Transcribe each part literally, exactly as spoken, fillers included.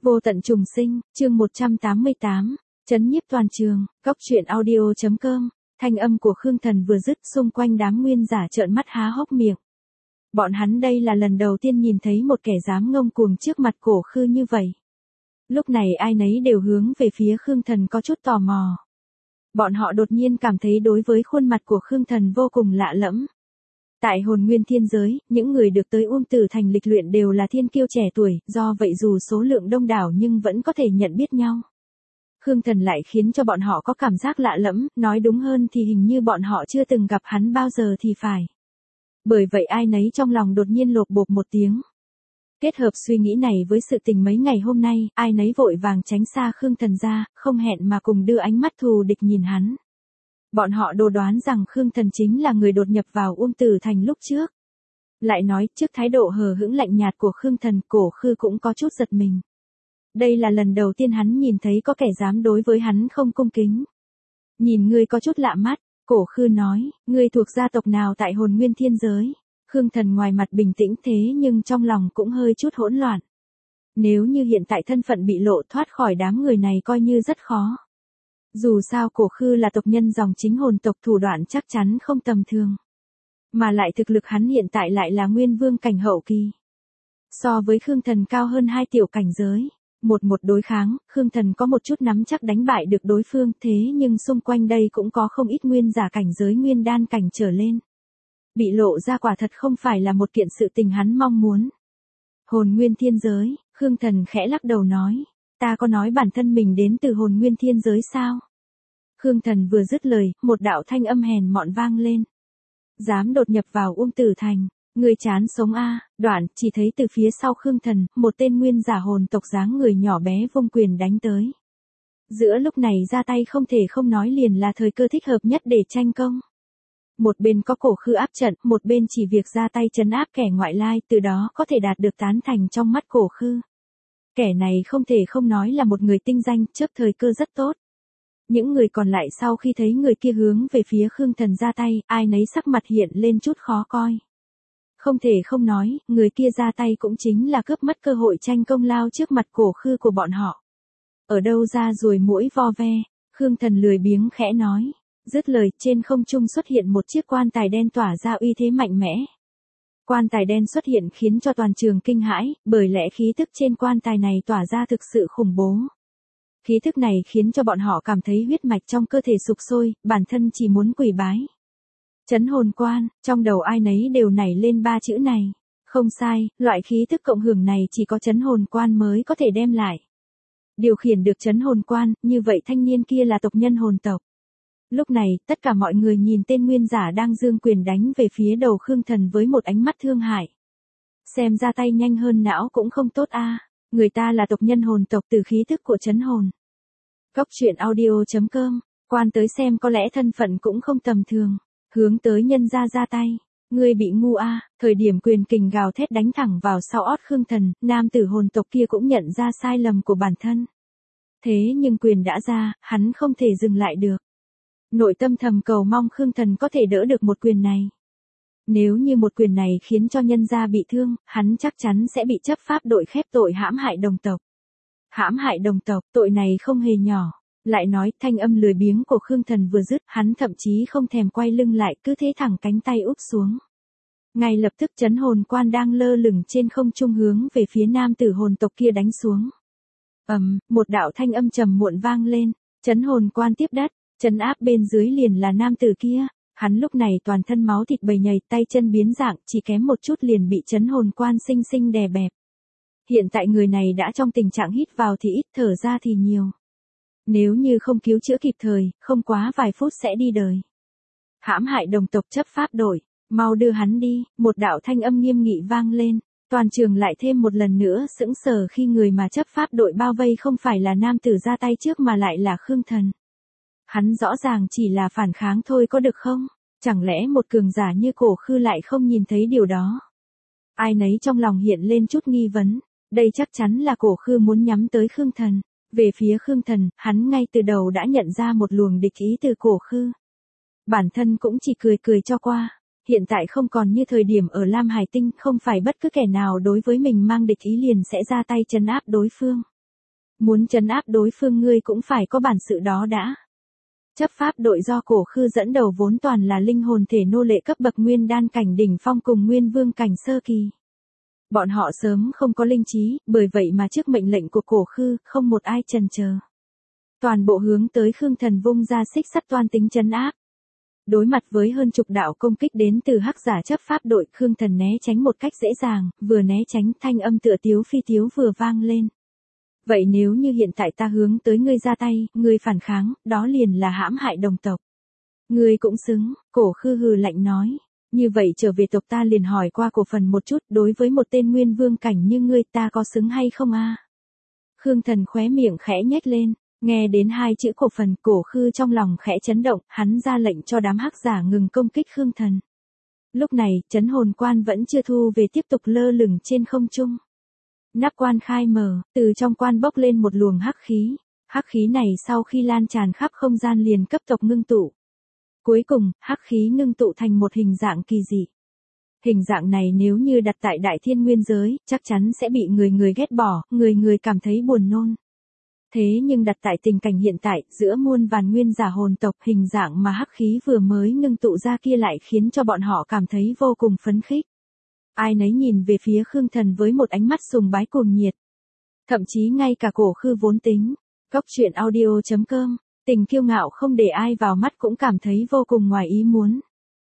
Vô tận trùng sinh, chương một trăm tám mươi tám, chấn nhiếp toàn trường, góc truyện audio chấm com, thanh âm của Khương Thần vừa dứt, xung quanh đám nguyên giả trợn mắt há hốc miệng. Bọn hắn đây là lần đầu tiên nhìn thấy một kẻ dám ngông cuồng trước mặt Cổ Khư như vậy. Lúc này ai nấy đều hướng về phía Khương Thần có chút tò mò. Bọn họ đột nhiên cảm thấy đối với khuôn mặt của Khương Thần vô cùng lạ lẫm. Tại hồn nguyên thiên giới, những người được tới Uông Tử Thành lịch luyện đều là thiên kiêu trẻ tuổi, do vậy dù số lượng đông đảo nhưng vẫn có thể nhận biết nhau. Khương Thần lại khiến cho bọn họ có cảm giác lạ lẫm, nói đúng hơn thì hình như bọn họ chưa từng gặp hắn bao giờ thì phải. Bởi vậy ai nấy trong lòng đột nhiên lột bột một tiếng. Kết hợp suy nghĩ này với sự tình mấy ngày hôm nay, ai nấy vội vàng tránh xa Khương Thần ra, không hẹn mà cùng đưa ánh mắt thù địch nhìn hắn. Bọn họ đồ đoán rằng Khương Thần chính là người đột nhập vào Uông Tử Thành lúc trước. Lại nói, trước thái độ hờ hững lạnh nhạt của Khương Thần, Cổ Khư cũng có chút giật mình. Đây là lần đầu tiên hắn nhìn thấy có kẻ dám đối với hắn không cung kính. Nhìn ngươi có chút lạ mắt, Cổ Khư nói, ngươi thuộc gia tộc nào tại hồn nguyên thiên giới? Khương Thần ngoài mặt bình tĩnh thế nhưng trong lòng cũng hơi chút hỗn loạn. Nếu như hiện tại thân phận bị lộ, thoát khỏi đám người này coi như rất khó. Dù sao Cổ Khư là tộc nhân dòng chính hồn tộc, thủ đoạn chắc chắn không tầm thường. Mà lại thực lực hắn hiện tại lại là nguyên vương cảnh hậu kỳ. So với Khương Thần cao hơn hai tiểu cảnh giới. Một một đối kháng, Khương Thần có một chút nắm chắc đánh bại được đối phương, thế nhưng xung quanh đây cũng có không ít nguyên giả cảnh giới nguyên đan cảnh trở lên. Bị lộ ra quả thật không phải là một kiện sự tình hắn mong muốn. Hồn nguyên thiên giới, Khương Thần khẽ lắc đầu nói, ta có nói bản thân mình đến từ hồn nguyên thiên giới sao? Khương Thần vừa dứt lời, một đạo thanh âm hèn mọn vang lên. Dám đột nhập vào Uông Tử Thành, người chán sống a. Đoạn, chỉ thấy từ phía sau Khương Thần, một tên nguyên giả hồn tộc dáng người nhỏ bé vung quyền đánh tới. Giữa lúc này ra tay không thể không nói liền là thời cơ thích hợp nhất để tranh công. Một bên có Cổ Khư áp trận, một bên chỉ việc ra tay trấn áp kẻ ngoại lai, từ đó có thể đạt được tán thành trong mắt Cổ Khư. Kẻ này không thể không nói là một người tinh danh, trước thời cơ rất tốt. Những người còn lại sau khi thấy người kia hướng về phía Khương Thần ra tay, ai nấy sắc mặt hiện lên chút khó coi. Không thể không nói, người kia ra tay cũng chính là cướp mất cơ hội tranh công lao trước mặt Cổ Khư của bọn họ. Ở đâu ra ruồi muỗi vo ve, Khương Thần lười biếng khẽ nói. Dứt lời, trên không trung xuất hiện một chiếc quan tài đen tỏa ra uy thế mạnh mẽ. Quan tài đen xuất hiện khiến cho toàn trường kinh hãi, bởi lẽ khí tức trên quan tài này tỏa ra thực sự khủng bố. Khí tức này khiến cho bọn họ cảm thấy huyết mạch trong cơ thể sục sôi, bản thân chỉ muốn quỳ bái. Chấn hồn quan, trong đầu ai nấy đều nảy lên ba chữ này. Không sai, loại khí tức cộng hưởng này chỉ có chấn hồn quan mới có thể đem lại. Điều khiển được chấn hồn quan, như vậy thanh niên kia là tộc nhân hồn tộc. Lúc này, tất cả mọi người nhìn tên nguyên giả đang giương quyền đánh về phía đầu Khương Thần với một ánh mắt thương hại. Xem ra tay nhanh hơn não cũng không tốt a. Người ta là tộc nhân hồn tộc từ khí thức của chấn hồn. Góc truyện audio chấm com, quan tới xem có lẽ thân phận cũng không tầm thường. Hướng tới nhân ra ra tay. Ngươi bị ngu a. Thời điểm quyền kình gào thét đánh thẳng vào sau ót Khương Thần, nam tử hồn tộc kia cũng nhận ra sai lầm của bản thân. Thế nhưng quyền đã ra, hắn không thể dừng lại được. Nội tâm thầm cầu mong Khương Thần có thể đỡ được một quyền này. Nếu như một quyền này khiến cho nhân gia bị thương, hắn chắc chắn sẽ bị chấp pháp đội khép tội hãm hại đồng tộc. Hãm hại đồng tộc, tội này không hề nhỏ. Lại nói, thanh âm lười biếng của Khương Thần vừa dứt, hắn thậm chí không thèm quay lưng lại, cứ thế thẳng cánh tay úp xuống. Ngay lập tức chấn hồn quan đang lơ lửng trên không trung hướng về phía nam tử hồn tộc kia đánh xuống. Ầm, um, một đạo thanh âm trầm muộn vang lên, chấn hồn quan tiếp đất. Trấn áp bên dưới liền là nam tử kia, hắn lúc này toàn thân máu thịt bầy nhầy, tay chân biến dạng, chỉ kém một chút liền bị chấn hồn quan sinh sinh đè bẹp. Hiện tại người này đã trong tình trạng hít vào thì ít, thở ra thì nhiều. Nếu như không cứu chữa kịp thời, không quá vài phút sẽ đi đời. Hãm hại đồng tộc chấp pháp đội, mau đưa hắn đi, một đạo thanh âm nghiêm nghị vang lên. Toàn trường lại thêm một lần nữa sững sờ khi người mà chấp pháp đội bao vây không phải là nam tử ra tay trước mà lại là Khương Thần. Hắn rõ ràng chỉ là phản kháng thôi có được không? Chẳng lẽ một cường giả như Cổ Khư lại không nhìn thấy điều đó? Ai nấy trong lòng hiện lên chút nghi vấn, đây chắc chắn là Cổ Khư muốn nhắm tới Khương Thần. Về phía Khương Thần, hắn ngay từ đầu đã nhận ra một luồng địch ý từ Cổ Khư. Bản thân cũng chỉ cười cười cho qua, hiện tại không còn như thời điểm ở Lam Hải Tinh, không phải bất cứ kẻ nào đối với mình mang địch ý liền sẽ ra tay trấn áp đối phương. Muốn trấn áp đối phương ngươi cũng phải có bản sự đó đã. Chấp pháp đội do Cổ Khư dẫn đầu vốn toàn là linh hồn thể nô lệ cấp bậc nguyên đan cảnh đỉnh phong cùng nguyên vương cảnh sơ kỳ. Bọn họ sớm không có linh trí, bởi vậy mà trước mệnh lệnh của Cổ Khư, không một ai chần chờ. Toàn bộ hướng tới Khương Thần vung ra xích sắt toan tính trấn áp. Đối mặt với hơn chục đạo công kích đến từ hắc giả chấp pháp đội, Khương Thần né tránh một cách dễ dàng, vừa né tránh thanh âm tựa tiếu phi tiếu vừa vang lên. Vậy nếu như hiện tại ta hướng tới ngươi ra tay, ngươi phản kháng, đó liền là hãm hại đồng tộc. Ngươi cũng xứng, Cổ Khư hừ lạnh nói. Như vậy trở về tộc ta liền hỏi qua cổ phần một chút, đối với một tên nguyên vương cảnh như ngươi ta có xứng hay không a? Khương Thần khóe miệng khẽ nhếch lên, nghe đến hai chữ cổ phần, Cổ Khư trong lòng khẽ chấn động, hắn ra lệnh cho đám hắc giả ngừng công kích Khương Thần. Lúc này, trấn hồn quan vẫn chưa thu về tiếp tục lơ lửng trên không trung. Nắp quan khai mở, từ trong quan bốc lên một luồng hắc khí. Hắc khí này sau khi lan tràn khắp không gian liền cấp tốc ngưng tụ. Cuối cùng, hắc khí ngưng tụ thành một hình dạng kỳ dị. Hình dạng này nếu như đặt tại đại thiên nguyên giới, chắc chắn sẽ bị người người ghét bỏ, người người cảm thấy buồn nôn. Thế nhưng đặt tại tình cảnh hiện tại, giữa muôn vàn nguyên giả hồn tộc, hình dạng mà hắc khí vừa mới ngưng tụ ra kia lại khiến cho bọn họ cảm thấy vô cùng phấn khích. Ai nấy nhìn về phía Khương Thần với một ánh mắt sùng bái cuồng nhiệt. Thậm chí ngay cả Cổ Khư vốn tính, góc truyện audio chấm com, tình kiêu ngạo không để ai vào mắt cũng cảm thấy vô cùng ngoài ý muốn.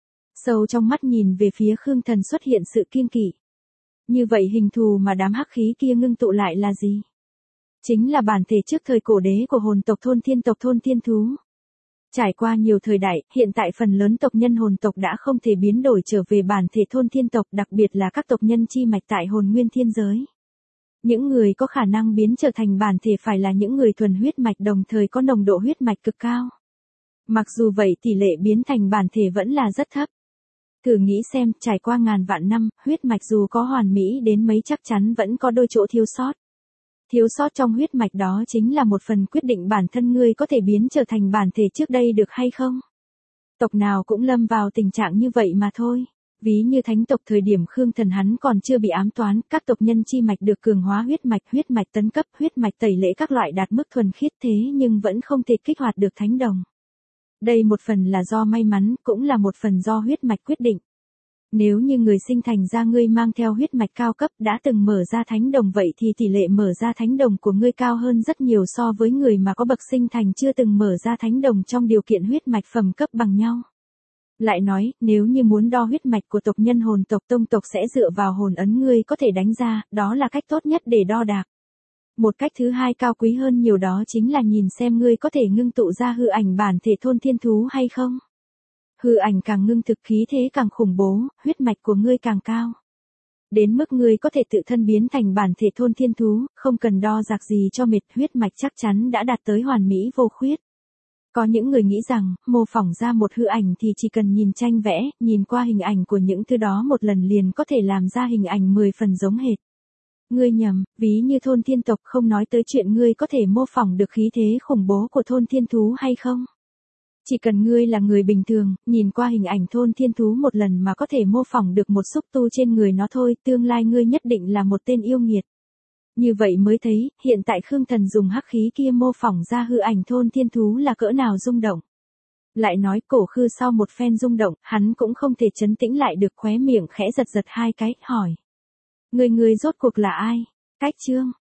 Sâu trong mắt nhìn về phía Khương Thần xuất hiện sự kiêng kỵ. Như vậy hình thù mà đám hắc khí kia ngưng tụ lại là gì? Chính là bản thể trước thời cổ đế của hồn tộc thôn thiên tộc thôn thiên thú. Trải qua nhiều thời đại, hiện tại phần lớn tộc nhân hồn tộc đã không thể biến đổi trở về bản thể thôn thiên tộc, đặc biệt là các tộc nhân chi mạch tại hồn nguyên thiên giới. Những người có khả năng biến trở thành bản thể phải là những người thuần huyết mạch đồng thời có nồng độ huyết mạch cực cao. Mặc dù vậy tỷ lệ biến thành bản thể vẫn là rất thấp. Thử nghĩ xem, trải qua ngàn vạn năm, huyết mạch dù có hoàn mỹ đến mấy chắc chắn vẫn có đôi chỗ thiếu sót. Thiếu sót trong huyết mạch đó chính là một phần quyết định bản thân ngươi có thể biến trở thành bản thể trước đây được hay không. Tộc nào cũng lâm vào tình trạng như vậy mà thôi. Ví như thánh tộc thời điểm Khương Thần hắn còn chưa bị ám toán, các tộc nhân chi mạch được cường hóa huyết mạch, huyết mạch tấn cấp, huyết mạch tẩy lễ các loại đạt mức thuần khiết thế nhưng vẫn không thể kích hoạt được thánh đồng. Đây một phần là do may mắn, cũng là một phần do huyết mạch quyết định. Nếu như người sinh thành ra ngươi mang theo huyết mạch cao cấp đã từng mở ra thánh đồng vậy thì tỷ lệ mở ra thánh đồng của ngươi cao hơn rất nhiều so với người mà có bậc sinh thành chưa từng mở ra thánh đồng trong điều kiện huyết mạch phẩm cấp bằng nhau. Lại nói, nếu như muốn đo huyết mạch của tộc nhân hồn tộc tông tộc sẽ dựa vào hồn ấn ngươi có thể đánh ra, đó là cách tốt nhất để đo đạc. Một cách thứ hai cao quý hơn nhiều đó chính là nhìn xem ngươi có thể ngưng tụ ra hư ảnh bản thể thôn thiên thú hay không. Hư ảnh càng ngưng thực khí thế càng khủng bố, huyết mạch của ngươi càng cao. Đến mức ngươi có thể tự thân biến thành bản thể thôn thiên thú, không cần đo đạc gì cho mệt, huyết mạch chắc chắn đã đạt tới hoàn mỹ vô khuyết. Có những người nghĩ rằng, mô phỏng ra một hư ảnh thì chỉ cần nhìn tranh vẽ, nhìn qua hình ảnh của những thứ đó một lần liền có thể làm ra hình ảnh mười phần giống hệt. Ngươi nhầm, ví như thôn thiên tộc không nói tới chuyện ngươi có thể mô phỏng được khí thế khủng bố của thôn thiên thú hay không. Chỉ cần ngươi là người bình thường, nhìn qua hình ảnh thôn thiên thú một lần mà có thể mô phỏng được một xúc tu trên người nó thôi, tương lai ngươi nhất định là một tên yêu nghiệt. Như vậy mới thấy, hiện tại Khương Thần dùng hắc khí kia mô phỏng ra hư ảnh thôn thiên thú là cỡ nào rung động. Lại nói Cổ Khư sau một phen rung động, hắn cũng không thể trấn tĩnh lại được, khóe miệng khẽ giật giật hai cái, hỏi. Người người rốt cuộc là ai? Cách chương,